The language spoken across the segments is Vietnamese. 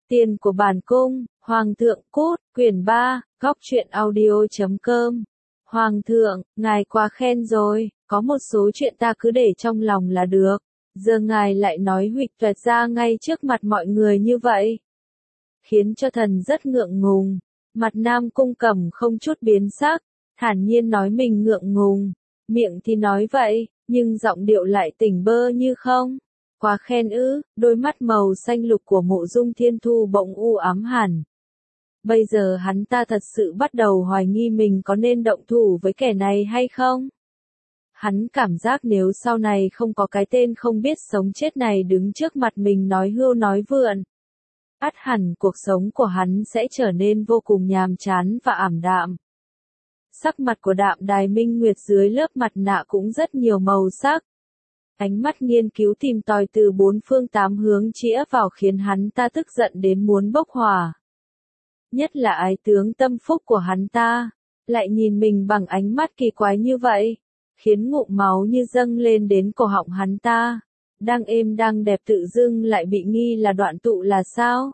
Tiền của bản cung, Hoàng thượng cút, quyển 3, góc truyện audio.com. Hoàng thượng, ngài quá khen rồi, có một số chuyện ta cứ để trong lòng là được. Giờ ngài lại nói huỵch toẹt ra ngay trước mặt mọi người như vậy. Khiến cho thần rất ngượng ngùng. Mặt Nam Cung Cẩm không chút biến sắc, thản nhiên nói mình ngượng ngùng. Miệng thì nói vậy, nhưng giọng điệu lại tỉnh bơ như không. Quá khen ư, đôi mắt màu xanh lục của Mộ Dung Thiên Thu bỗng u ám hẳn. Bây giờ hắn ta thật sự bắt đầu hoài nghi mình có nên động thủ với kẻ này hay không? Hắn cảm giác nếu sau này không có cái tên không biết sống chết này đứng trước mặt mình nói hưu nói vượn, ắt hẳn cuộc sống của hắn sẽ trở nên vô cùng nhàm chán và ảm đạm. Sắc mặt của Đạm Đài Minh Nguyệt dưới lớp mặt nạ cũng rất nhiều màu sắc. Ánh mắt nghiên cứu tìm tòi từ bốn phương tám hướng chĩa vào khiến hắn ta tức giận đến muốn bốc hỏa. Nhất là ái tướng tâm phúc của hắn ta, lại nhìn mình bằng ánh mắt kỳ quái như vậy, khiến ngụm máu như dâng lên đến cổ họng hắn ta. Đang êm đang đẹp tự dưng lại bị nghi là đoạn tụ là sao?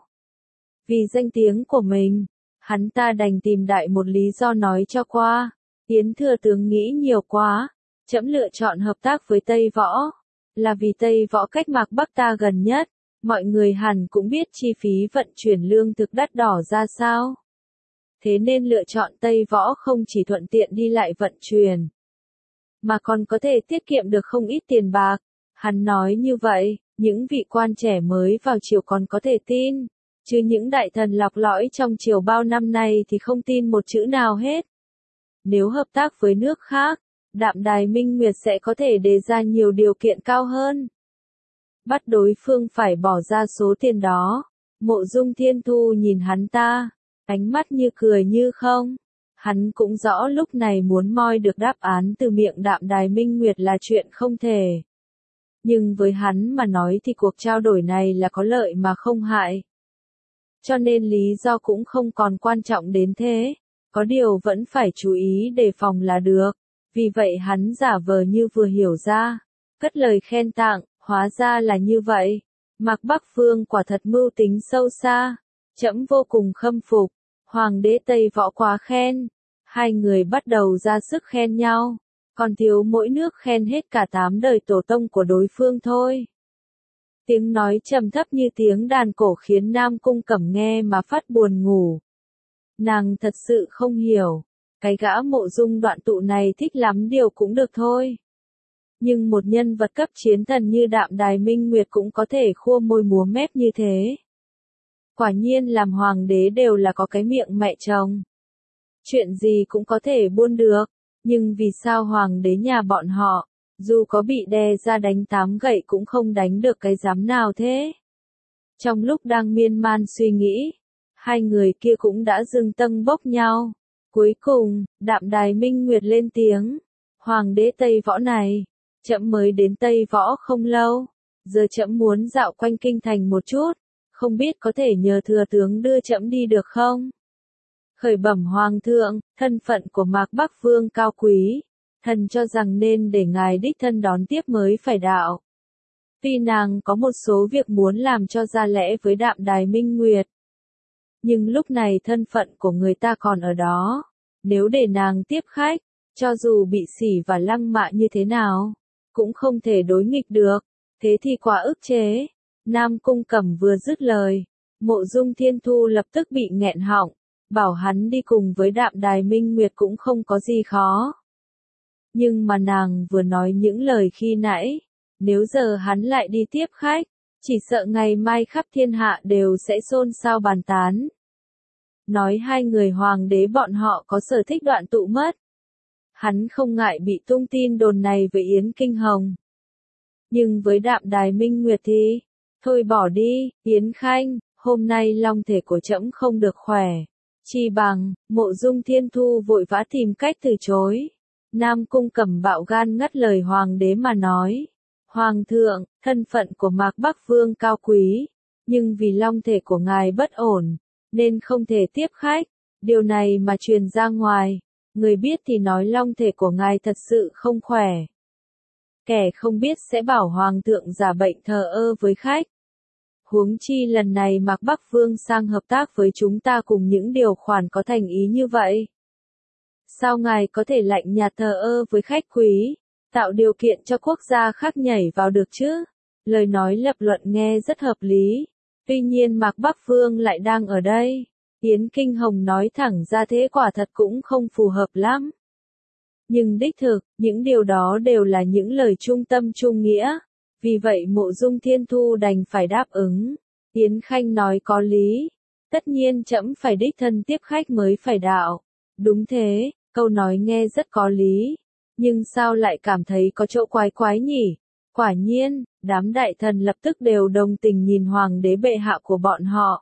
Vì danh tiếng của mình, hắn ta đành tìm đại một lý do nói cho qua. Yến thừa tướng nghĩ nhiều quá, trẫm lựa chọn hợp tác với Tây Võ, là vì Tây Võ cách Mạc Bắc ta gần nhất, mọi người hẳn cũng biết chi phí vận chuyển lương thực đắt đỏ ra sao. Thế nên lựa chọn Tây Võ không chỉ thuận tiện đi lại vận chuyển, mà còn có thể tiết kiệm được không ít tiền bạc. Hắn nói như vậy, những vị quan trẻ mới vào triều còn có thể tin, chứ những đại thần lọc lõi trong triều bao năm nay thì không tin một chữ nào hết. Nếu hợp tác với nước khác, Đạm Đài Minh Nguyệt sẽ có thể đề ra nhiều điều kiện cao hơn. Bắt đối phương phải bỏ ra số tiền đó. Mộ Dung Thiên Thu nhìn hắn ta, ánh mắt như cười như không. Hắn cũng rõ lúc này muốn moi được đáp án từ miệng Đạm Đài Minh Nguyệt là chuyện không thể. Nhưng với hắn mà nói thì cuộc trao đổi này là có lợi mà không hại. Cho nên lý do cũng không còn quan trọng đến thế. Có điều vẫn phải chú ý đề phòng là được. Vì vậy hắn giả vờ như vừa hiểu ra, cất lời khen tặng, hóa ra là như vậy. Mạc Bắc Vương quả thật mưu tính sâu xa, trẫm vô cùng khâm phục. Hoàng đế Tây Võ quá khen. Hai người bắt đầu ra sức khen nhau, còn thiếu mỗi nước khen hết cả 8 đời tổ tông của đối phương thôi. Tiếng nói trầm thấp như tiếng đàn cổ khiến Nam Cung Cẩm nghe mà phát buồn ngủ. Nàng thật sự không hiểu, cái gã Mộ Dung Đoạn Tụ này thích lắm điều cũng được thôi. Nhưng một nhân vật cấp chiến thần như Đạm Đài Minh Nguyệt cũng có thể khua môi múa mép như thế. Quả nhiên làm hoàng đế đều là có cái miệng mẹ chồng. Chuyện gì cũng có thể buôn được, nhưng vì sao hoàng đế nhà bọn họ, dù có bị đè ra đánh 8 gậy cũng không đánh được cái giám nào thế? Trong lúc đang miên man suy nghĩ, hai người kia cũng đã dừng tâng bốc nhau. Cuối cùng, Đạm Đài Minh Nguyệt lên tiếng, Hoàng đế Tây Võ này, trẫm mới đến Tây Võ không lâu, giờ trẫm muốn dạo quanh kinh thành một chút, không biết có thể nhờ thừa tướng đưa trẫm đi được không? Khởi bẩm Hoàng thượng, thân phận của Mạc Bắc Vương cao quý, thần cho rằng nên để ngài đích thân đón tiếp mới phải đạo. Tuy nàng có một số việc muốn làm cho ra lẽ với Đạm Đài Minh Nguyệt, nhưng lúc này thân phận của người ta còn ở đó, nếu để nàng tiếp khách, cho dù bị sỉ và lăng mạ như thế nào, cũng không thể đối nghịch được, thế thì quá ức chế. Nam Cung Cẩm vừa dứt lời, Mộ Dung Thiên Thu lập tức bị nghẹn họng, bảo hắn đi cùng với Đạm Đài Minh Nguyệt cũng không có gì khó. Nhưng mà nàng vừa nói những lời khi nãy, nếu giờ hắn lại đi tiếp khách, chỉ sợ ngày mai khắp thiên hạ đều sẽ xôn xao bàn tán. Nói hai người hoàng đế bọn họ có sở thích đoạn tụ mất. Hắn không ngại bị tung tin đồn này với Yến Kinh Hồng. Nhưng với Đạm Đài Minh Nguyệt thì, thôi bỏ đi, Yến Khanh, hôm nay long thể của trẫm không được khỏe. Chi bằng, Mộ Dung Thiên Thu vội vã tìm cách từ chối. Nam Cung Cẩm bạo gan ngắt lời hoàng đế mà nói. Hoàng thượng, thân phận của Mạc Bắc Vương cao quý, nhưng vì long thể của ngài bất ổn, nên không thể tiếp khách. Điều này mà truyền ra ngoài, người biết thì nói long thể của ngài thật sự không khỏe. Kẻ không biết sẽ bảo hoàng thượng giả bệnh thờ ơ với khách. Huống chi lần này Mạc Bắc Vương sang hợp tác với chúng ta cùng những điều khoản có thành ý như vậy. Sao ngài có thể lạnh nhạt thờ ơ với khách quý, tạo điều kiện cho quốc gia khác nhảy vào được chứ? Lời nói lập luận nghe rất hợp lý. Tuy nhiên Mạc Bắc Vương lại đang ở đây. Yến Kinh Hồng nói thẳng ra thế quả thật cũng không phù hợp lắm. Nhưng đích thực, những điều đó đều là những lời trung tâm trung nghĩa. Vì vậy Mộ Dung Thiên Thu đành phải đáp ứng. Yến Khanh nói có lý. Tất nhiên trẫm phải đích thân tiếp khách mới phải đạo. Đúng thế, câu nói nghe rất có lý. Nhưng sao lại cảm thấy có chỗ quái quái nhỉ? Quả nhiên, đám đại thần lập tức đều đồng tình nhìn hoàng đế bệ hạ của bọn họ.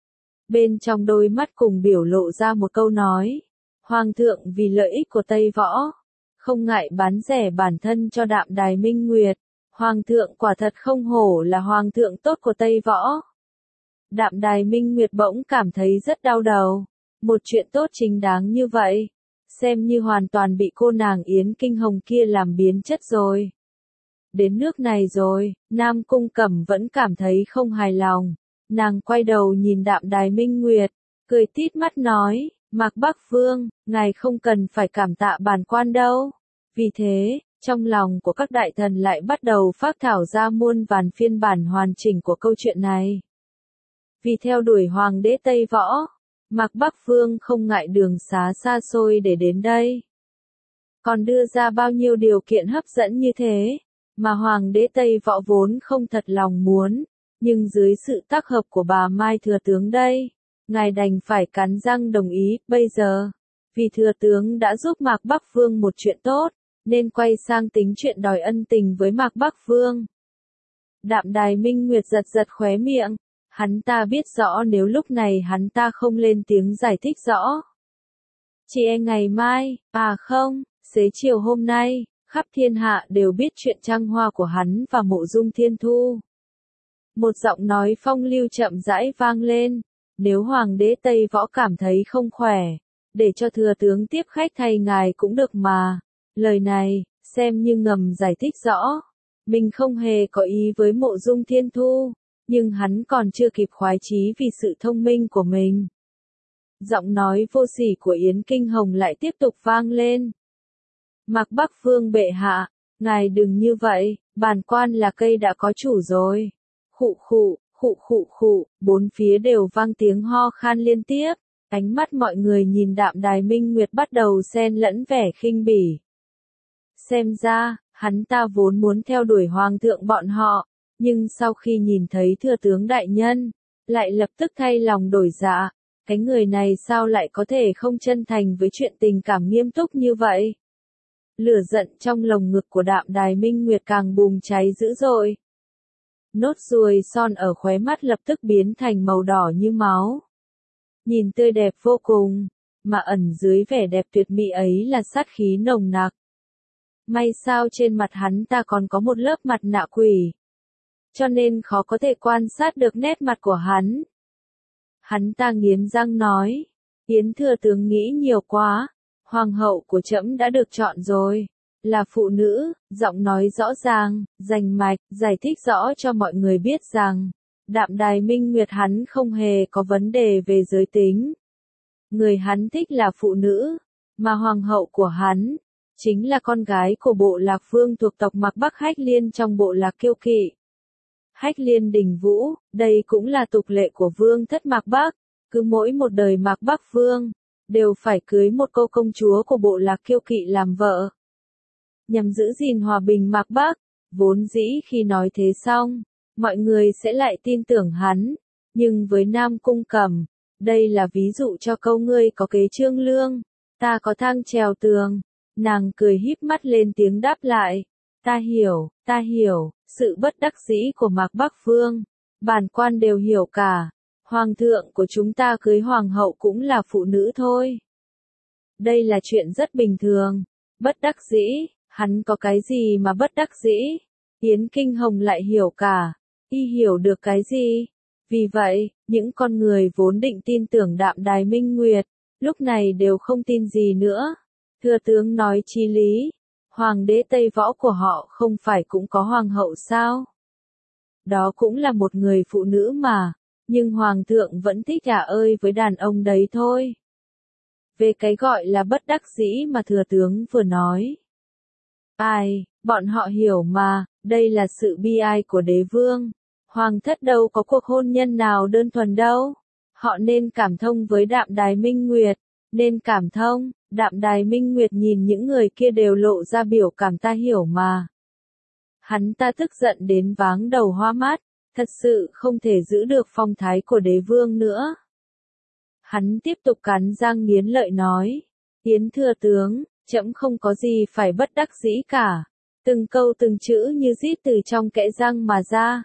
Bên trong đôi mắt cùng biểu lộ ra một câu nói. Hoàng thượng vì lợi ích của Tây Võ, không ngại bán rẻ bản thân cho Đạm Đài Minh Nguyệt. Hoàng thượng quả thật không hổ là hoàng thượng tốt của Tây Võ. Đạm Đài Minh Nguyệt bỗng cảm thấy rất đau đầu. Một chuyện tốt chính đáng như vậy, xem như hoàn toàn bị cô nàng Yến Kinh Hồng kia làm biến chất rồi. Đến nước này rồi, Nam Cung Cẩm vẫn cảm thấy không hài lòng. Nàng quay đầu nhìn Đạm Đài Minh Nguyệt, cười tít mắt nói, Mạc Bắc Vương, ngài không cần phải cảm tạ bản quan đâu. Vì thế, trong lòng của các đại thần lại bắt đầu phác thảo ra muôn vàn phiên bản hoàn chỉnh của câu chuyện này. Vì theo đuổi hoàng đế Tây Võ, Mạc Bắc Vương không ngại đường xá xa xôi để đến đây. Còn đưa ra bao nhiêu điều kiện hấp dẫn như thế, mà hoàng đế Tây Võ vốn không thật lòng muốn, nhưng dưới sự tác hợp của bà Mai thừa tướng đây, ngài đành phải cắn răng đồng ý. Bây giờ, vì thừa tướng đã giúp Mạc Bắc Vương một chuyện tốt, nên quay sang tính chuyện đòi ân tình với Mạc Bắc Vương. Đạm Đài Minh Nguyệt giật giật khóe miệng, hắn ta biết rõ nếu lúc này hắn ta không lên tiếng giải thích rõ. Chỉ e ngày mai, không, xế chiều hôm nay, khắp thiên hạ đều biết chuyện trăng hoa của hắn và Mộ Dung Thiên Thu. Một giọng nói phong lưu chậm rãi vang lên, nếu hoàng đế Tây Võ cảm thấy không khỏe, để cho thừa tướng tiếp khách thay ngài cũng được mà. Lời này, xem như ngầm giải thích rõ, mình không hề có ý với Mộ Dung Thiên Thu, nhưng hắn còn chưa kịp khoái chí vì sự thông minh của mình. Giọng nói vô sỉ của Yến Kinh Hồng lại tiếp tục vang lên. Mạc Bắc Vương bệ hạ, ngài đừng như vậy, bản quan là cây đã có chủ rồi. Khụ khụ, khụ khụ khụ, bốn phía đều vang tiếng ho khan liên tiếp, ánh mắt mọi người nhìn Đạm Đài Minh Nguyệt bắt đầu xen lẫn vẻ khinh bỉ. Xem ra, hắn ta vốn muốn theo đuổi hoàng thượng bọn họ, nhưng sau khi nhìn thấy thừa tướng đại nhân, lại lập tức thay lòng đổi dạ. Cái người này sao lại có thể không chân thành với chuyện tình cảm nghiêm túc như vậy? Lửa giận trong lồng ngực của Đạm Đài Minh Nguyệt càng bùng cháy dữ dội. Nốt ruồi son ở khóe mắt lập tức biến thành màu đỏ như máu. Nhìn tươi đẹp vô cùng, mà ẩn dưới vẻ đẹp tuyệt mỹ ấy là sát khí nồng nặc. May sao trên mặt hắn ta còn có một lớp mặt nạ quỷ, cho nên khó có thể quan sát được nét mặt của hắn. Hắn ta nghiến răng nói, Yến thừa tướng nghĩ nhiều quá, hoàng hậu của trẫm đã được chọn rồi, là phụ nữ. Giọng nói rõ ràng, rành mạch, giải thích rõ cho mọi người biết rằng, Đạm Đài Minh Nguyệt hắn không hề có vấn đề về giới tính. Người hắn thích là phụ nữ, mà hoàng hậu của hắn, chính là con gái của bộ lạc vương thuộc tộc Mạc Bắc Hách Liên trong bộ lạc Kiêu Kỵ. Hách Liên Đình Vũ, đây cũng là tục lệ của vương thất Mạc Bắc, cứ mỗi một đời Mạc Bắc Vương, đều phải cưới một cô công chúa của bộ lạc Kiêu Kỵ làm vợ. Nhằm giữ gìn hòa bình Mạc Bắc, vốn dĩ khi nói thế xong, mọi người sẽ lại tin tưởng hắn, nhưng với Nam Cung Cẩm, đây là ví dụ cho câu ngươi có kế trương lương, ta có thang trèo tường. Nàng cười híp mắt lên tiếng đáp lại, ta hiểu, sự bất đắc dĩ của Mạc Bắc Vương, bản quan đều hiểu cả, hoàng thượng của chúng ta cưới hoàng hậu cũng là phụ nữ thôi. Đây là chuyện rất bình thường, bất đắc dĩ, hắn có cái gì mà bất đắc dĩ, Yến Kinh Hồng lại hiểu cả, y hiểu được cái gì. Vì vậy, những con người vốn định tin tưởng Đạm Đài Minh Nguyệt, lúc này đều không tin gì nữa. Thừa tướng nói chí lý, hoàng đế Tây Võ của họ không phải cũng có hoàng hậu sao? đó cũng là một người phụ nữ mà, nhưng hoàng thượng vẫn thích gả ơi với đàn ông đấy thôi. Về cái gọi là bất đắc dĩ mà thừa tướng vừa nói. Ai, bọn họ hiểu mà, đây là sự bi ai của đế vương. Hoàng thất đâu có cuộc hôn nhân nào đơn thuần đâu. Họ nên cảm thông với Đạm Đài Minh Nguyệt, nên cảm thông. Đạm Đài Minh Nguyệt nhìn những người kia đều lộ ra biểu cảm ta hiểu mà. Hắn ta tức giận đến váng đầu hoa mắt, thật sự không thể giữ được phong thái của đế vương nữa. Hắn tiếp tục cắn răng nghiến lợi nói, Yến thừa tướng, trẫm không có gì phải bất đắc dĩ cả. Từng câu từng chữ như rít từ trong kẽ răng mà ra.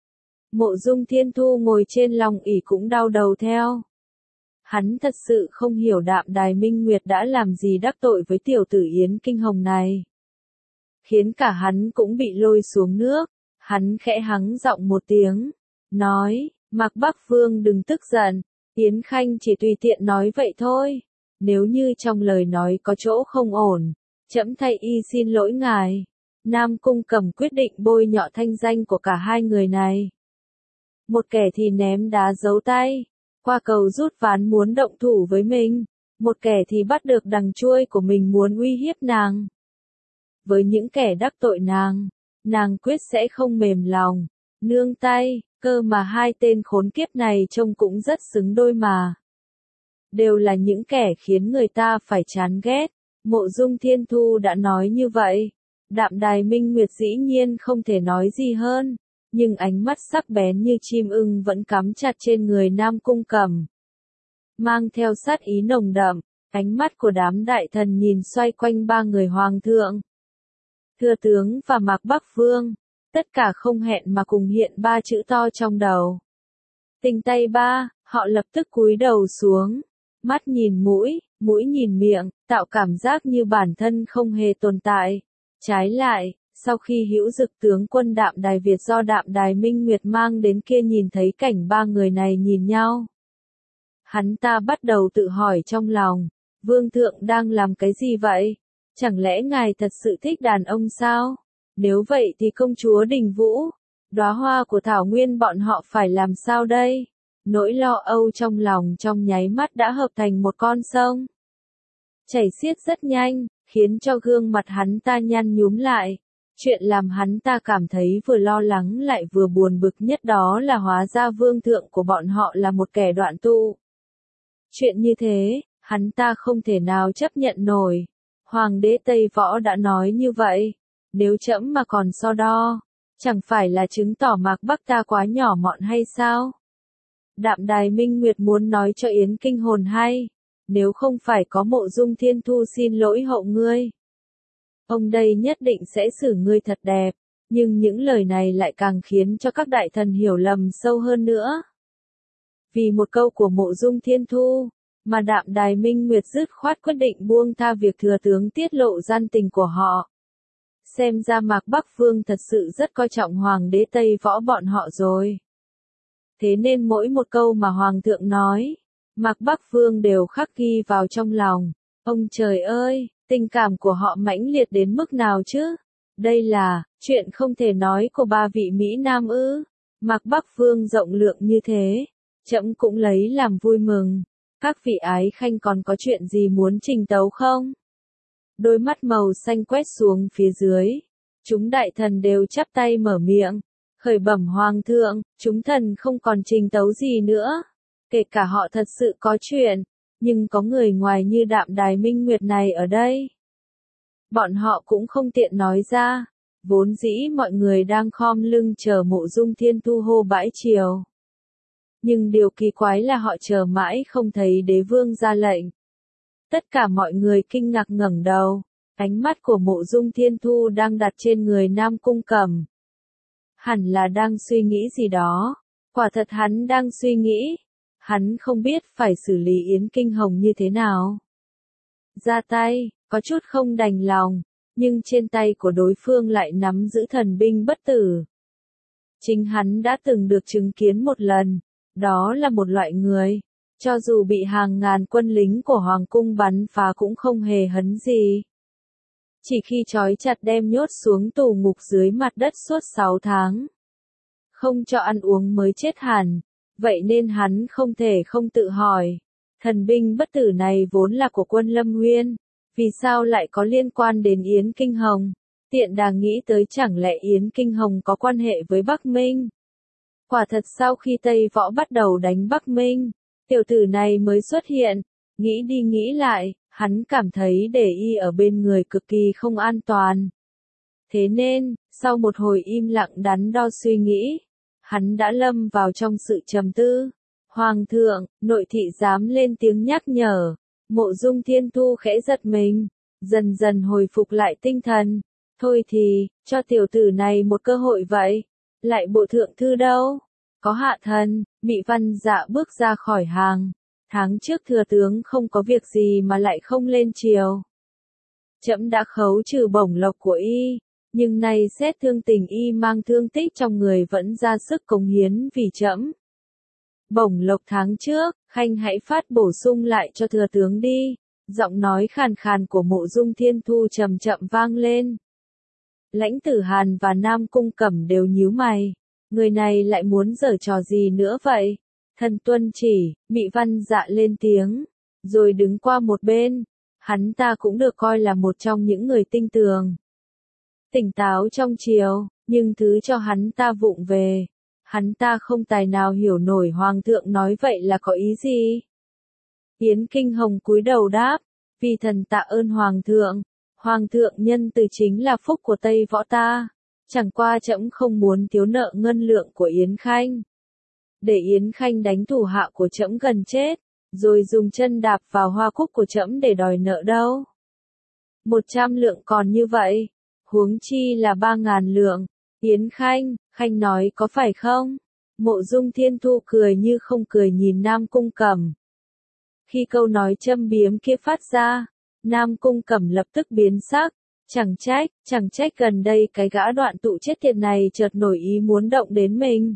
Mộ Dung Thiên Thu ngồi trên lòng ỷ cũng đau đầu theo. Hắn thật sự không hiểu Đạm Đài Minh Nguyệt đã làm gì đắc tội với tiểu tử Yến Kinh Hồng này. Khiến cả hắn cũng bị lôi xuống nước. Hắn khẽ hắng giọng một tiếng, nói, Mạc Bắc Vương đừng tức giận, Yến Khanh chỉ tùy tiện nói vậy thôi. Nếu như trong lời nói có chỗ không ổn, trẫm thay y xin lỗi ngài. Nam Cung Cẩm quyết định bôi nhọ thanh danh của cả hai người này. Một kẻ thì ném đá giấu tay, qua cầu rút ván muốn động thủ với mình, một kẻ thì bắt được đằng chuôi của mình muốn uy hiếp nàng. Với những kẻ đắc tội nàng quyết sẽ không mềm lòng, nương tay, cơ mà hai tên khốn kiếp này trông cũng rất xứng đôi mà. Đều là những kẻ khiến người ta phải chán ghét. Mộ Dung Thiên Thu đã nói như vậy. Đạm Đài Minh Nguyệt dĩ nhiên không thể nói gì hơn, nhưng ánh mắt sắc bén như chim ưng vẫn cắm chặt trên người Nam Cung Cẩm. Mang theo sát ý nồng đậm, ánh mắt của đám đại thần nhìn xoay quanh ba người hoàng thượng. Thừa tướng và Mạc Bắc Vương, tất cả không hẹn mà cùng hiện ba chữ to trong đầu. Tình tay ba, họ lập tức cúi đầu xuống, mắt nhìn mũi, mũi nhìn miệng, tạo cảm giác như bản thân không hề tồn tại. Trái lại, sau khi hữu dực tướng quân Đạm Đài Việt do Đạm Đài Minh Nguyệt mang đến kia nhìn thấy cảnh ba người này nhìn nhau. Hắn ta bắt đầu tự hỏi trong lòng, Vương thượng đang làm cái gì vậy? Chẳng lẽ ngài thật sự thích đàn ông sao? Nếu vậy thì công chúa Đình Vũ, đóa hoa của Thảo Nguyên bọn họ phải làm sao đây? Nỗi lo âu trong lòng trong nháy mắt đã hợp thành một con sông. Chảy xiết rất nhanh, khiến cho gương mặt hắn ta nhăn nhúm lại. Chuyện làm hắn ta cảm thấy vừa lo lắng lại vừa buồn bực nhất đó là hóa ra vương thượng của bọn họ là một kẻ đoạn tụ. Chuyện như thế, hắn ta không thể nào chấp nhận nổi. Hoàng đế Tây Võ đã nói như vậy, nếu trẫm mà còn so đo, chẳng phải là chứng tỏ Mạc Bắc ta quá nhỏ mọn hay sao? Đạm Đài Minh Nguyệt muốn nói cho Yến Kinh hồn hay, nếu không phải có Mộ Dung Thiên Thu xin lỗi hậu ngươi, ông đây nhất định sẽ xử ngươi thật đẹp, nhưng những lời này lại càng khiến cho các đại thần hiểu lầm sâu hơn nữa. Vì một câu của Mộ Dung Thiên Thu, mà Đạm Đài Minh Nguyệt dứt khoát quyết định buông tha việc thừa tướng tiết lộ gian tình của họ. Xem ra Mạc Bắc Vương thật sự rất coi trọng Hoàng đế Tây Võ bọn họ rồi. Thế nên mỗi một câu mà Hoàng thượng nói, Mạc Bắc Vương đều khắc ghi vào trong lòng. Ông trời ơi, tình cảm của họ mãnh liệt đến mức nào chứ? Đây là chuyện không thể nói của ba vị Mỹ Nam ư? Mạc Bắc Vương rộng lượng như thế, trẫm cũng lấy làm vui mừng. Các vị ái khanh còn có chuyện gì muốn trình tấu không? Đôi mắt màu xanh quét xuống phía dưới. Chúng đại thần đều chắp tay mở miệng. Khởi bẩm hoàng thượng, chúng thần không còn trình tấu gì nữa. Kể cả họ thật sự có chuyện, nhưng có người ngoài như Đạm Đài Minh Nguyệt này ở đây. Bọn họ cũng không tiện nói ra. Vốn dĩ mọi người đang khom lưng chờ Mộ Dung Thiên Thu hô bãi triều. Nhưng điều kỳ quái là họ chờ mãi không thấy đế vương ra lệnh. Tất cả mọi người kinh ngạc ngẩng đầu, ánh mắt của Mộ Dung Thiên Thu đang đặt trên người Nam Cung Cẩm. Hẳn là đang suy nghĩ gì đó, quả thật hắn đang suy nghĩ, hắn không biết phải xử lý Yến Kinh Hồng như thế nào. Ra tay, có chút không đành lòng, nhưng trên tay của đối phương lại nắm giữ thần binh bất tử. Chính hắn đã từng được chứng kiến một lần. Đó là một loại người, cho dù bị hàng ngàn quân lính của Hoàng cung bắn phá cũng không hề hấn gì. Chỉ khi trói chặt đem nhốt xuống tù ngục dưới mặt đất suốt 6 tháng. không cho ăn uống mới chết hẳn, vậy nên hắn không thể không tự hỏi, thần binh bất tử này vốn là của quân Lâm Nguyên, vì sao lại có liên quan đến Yến Kinh Hồng? Tiện đà nghĩ tới chẳng lẽ Yến Kinh Hồng có quan hệ với Bắc Minh? Quả thật sau khi Tây Võ bắt đầu đánh Bắc Minh, tiểu tử này mới xuất hiện, nghĩ đi nghĩ lại, hắn cảm thấy để y ở bên người cực kỳ không an toàn. Thế nên, sau một hồi im lặng đắn đo suy nghĩ, hắn đã lâm vào trong sự trầm tư. Hoàng thượng, nội thị dám lên tiếng nhắc nhở, Mộ Dung Thiên Thu khẽ giật mình, dần dần hồi phục lại tinh thần. Thôi thì, cho tiểu tử này một cơ hội vậy. Lại bộ thượng thư đâu? Có hạ thần, Mị Văn Dạ bước ra khỏi hàng. Tháng trước thừa tướng không có việc gì mà lại không lên triều. Trẫm đã khấu trừ bổng lộc của y, nhưng nay xét thương tình y mang thương tích trong người vẫn ra sức cống hiến vì trẫm. Bổng lộc tháng trước, khanh hãy phát bổ sung lại cho thừa tướng đi. Giọng nói khàn khàn của Mộ Dung Thiên Thu chậm chậm vang lên. Lãnh Tử Hàn và Nam Cung Cẩm đều nhíu mày. Người này lại muốn giở trò gì nữa vậy? Thần tuân chỉ, Mị Văn Dạ lên tiếng, rồi đứng qua một bên. Hắn ta cũng được coi là một trong những người tinh tường, tỉnh táo trong triều, nhưng thứ cho hắn ta vụng về. Hắn ta không tài nào hiểu nổi Hoàng thượng nói vậy là có ý gì. Yến Kinh Hồng cúi đầu đáp, vì thần tạ ơn Hoàng thượng. Hoàng thượng nhân từ chính là phúc của Tây Võ ta. Chẳng qua trẫm không muốn thiếu nợ ngân lượng của Yến Khanh. Để Yến Khanh đánh thủ hạ của trẫm gần chết, rồi dùng chân đạp vào hoa cúc của trẫm để đòi nợ đâu. 100 lượng còn như vậy, huống chi là 3.000 lượng. Yến Khanh, Khanh nói có phải không? Mộ Dung Thiên Thu cười như không cười nhìn Nam Cung Cẩm. Khi câu nói châm biếm kia phát ra, Nam Cung Cẩm lập tức biến sắc. Chẳng trách gần đây cái gã đoạn tụ chết tiệt này chợt nổi ý muốn động đến mình.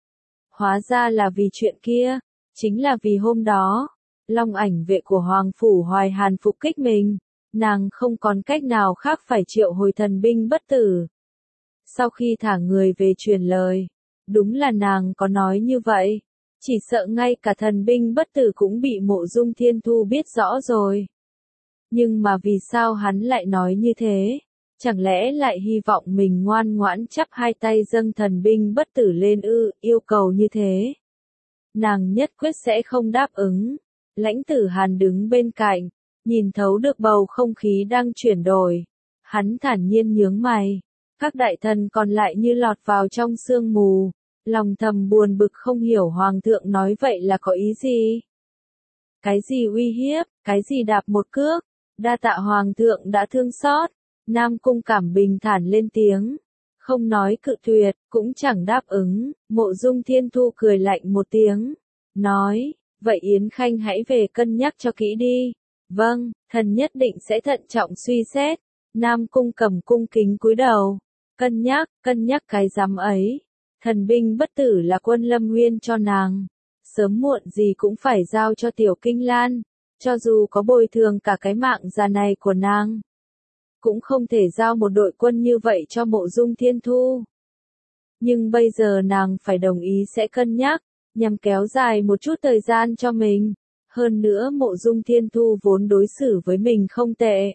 Hóa ra là vì chuyện kia, chính là vì hôm đó, Long Ảnh vệ của Hoàng Phủ Hoài Hàn phục kích mình, nàng không còn cách nào khác phải triệu hồi thần binh bất tử. Sau khi thả người về truyền lời, đúng là nàng có nói như vậy, chỉ sợ ngay cả thần binh bất tử cũng bị Mộ Dung Thiên Thu biết rõ rồi. Nhưng mà vì sao hắn lại nói như thế? Chẳng lẽ lại hy vọng mình ngoan ngoãn chắp hai tay dâng thần binh bất tử lên ư? Yêu cầu như thế, nàng nhất quyết sẽ không đáp ứng. Lãnh Tử Hàn đứng bên cạnh, nhìn thấu được bầu không khí đang chuyển đổi. Hắn thản nhiên nhướng mày. Các đại thần còn lại như lọt vào trong sương mù, lòng thầm buồn bực không hiểu Hoàng thượng nói vậy là có ý gì. Cái gì uy hiếp, cái gì đạp một cước, đa tạ Hoàng thượng đã thương xót. Nam Cung Cảm bình thản lên tiếng, không nói cự tuyệt, cũng chẳng đáp ứng. Mộ Dung Thiên Thu cười lạnh một tiếng, nói, vậy Yến Khanh hãy về cân nhắc cho kỹ đi. Vâng, thần nhất định sẽ thận trọng suy xét. Nam Cung Cẩm cung kính cúi đầu. Cân nhắc cái rắm ấy. Thần binh bất tử là quân Lâm Nguyên cho nàng. Sớm muộn gì cũng phải giao cho Tiểu Kinh Lan. Cho dù có bồi thường cả cái mạng già này của nàng, cũng không thể giao một đội quân như vậy cho Mộ Dung Thiên Thu. Nhưng bây giờ nàng phải đồng ý sẽ cân nhắc, nhằm kéo dài một chút thời gian cho mình. Hơn nữa Mộ Dung Thiên Thu vốn đối xử với mình không tệ.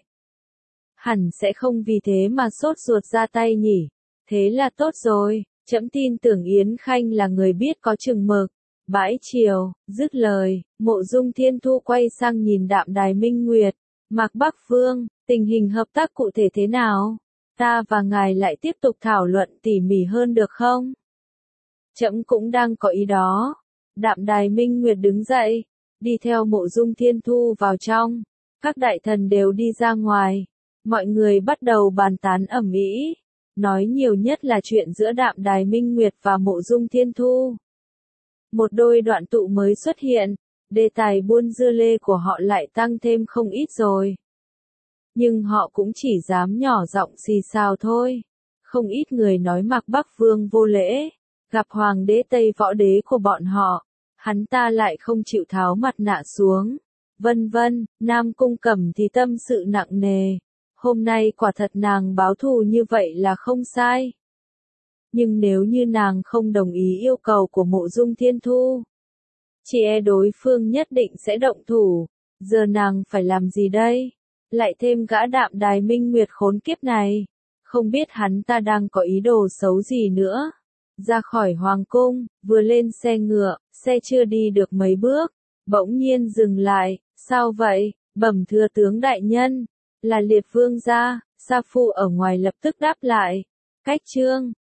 Hẳn sẽ không vì thế mà sốt ruột ra tay nhỉ. Thế là tốt rồi, trẫm tin tưởng Yến Khanh là người biết có chừng mực. Bãi triều, dứt lời, Mộ Dung Thiên Thu quay sang nhìn Đạm Đài Minh Nguyệt. Mạc Bắc Vương, tình hình hợp tác cụ thể thế nào? Ta và ngài lại tiếp tục thảo luận tỉ mỉ hơn được không? Trẫm cũng đang có ý đó. Đạm Đài Minh Nguyệt đứng dậy, đi theo Mộ Dung Thiên Thu vào trong. Các đại thần đều đi ra ngoài. Mọi người bắt đầu bàn tán ầm ĩ, nói nhiều nhất là chuyện giữa Đạm Đài Minh Nguyệt và Mộ Dung Thiên Thu. Một đôi đoạn tụ mới xuất hiện, đề tài buôn dưa lê của họ lại tăng thêm không ít rồi. Nhưng họ cũng chỉ dám nhỏ giọng xì xào thôi. Không ít người nói Mạc Bắc Vương vô lễ, gặp hoàng đế Tây Võ đế của bọn họ, hắn ta lại không chịu tháo mặt nạ xuống. Vân vân, Nam Cung Cẩm thì tâm sự nặng nề. Hôm nay quả thật nàng báo thù như vậy là không sai. nhưng nếu như nàng không đồng ý yêu cầu của Mộ Dung Thiên Thu, chỉ e đối phương nhất định sẽ động thủ. Giờ nàng phải làm gì đây? Lại thêm gã Đạm Đài Minh Nguyệt khốn kiếp này. Không biết hắn ta đang có ý đồ xấu gì nữa. Ra khỏi hoàng cung, vừa lên xe ngựa, xe chưa đi được mấy bước, bỗng nhiên dừng lại. Sao vậy? Bẩm thưa tướng đại nhân, là Liệt Vương gia. Sa Phu ở ngoài lập tức đáp lại. Cách trương.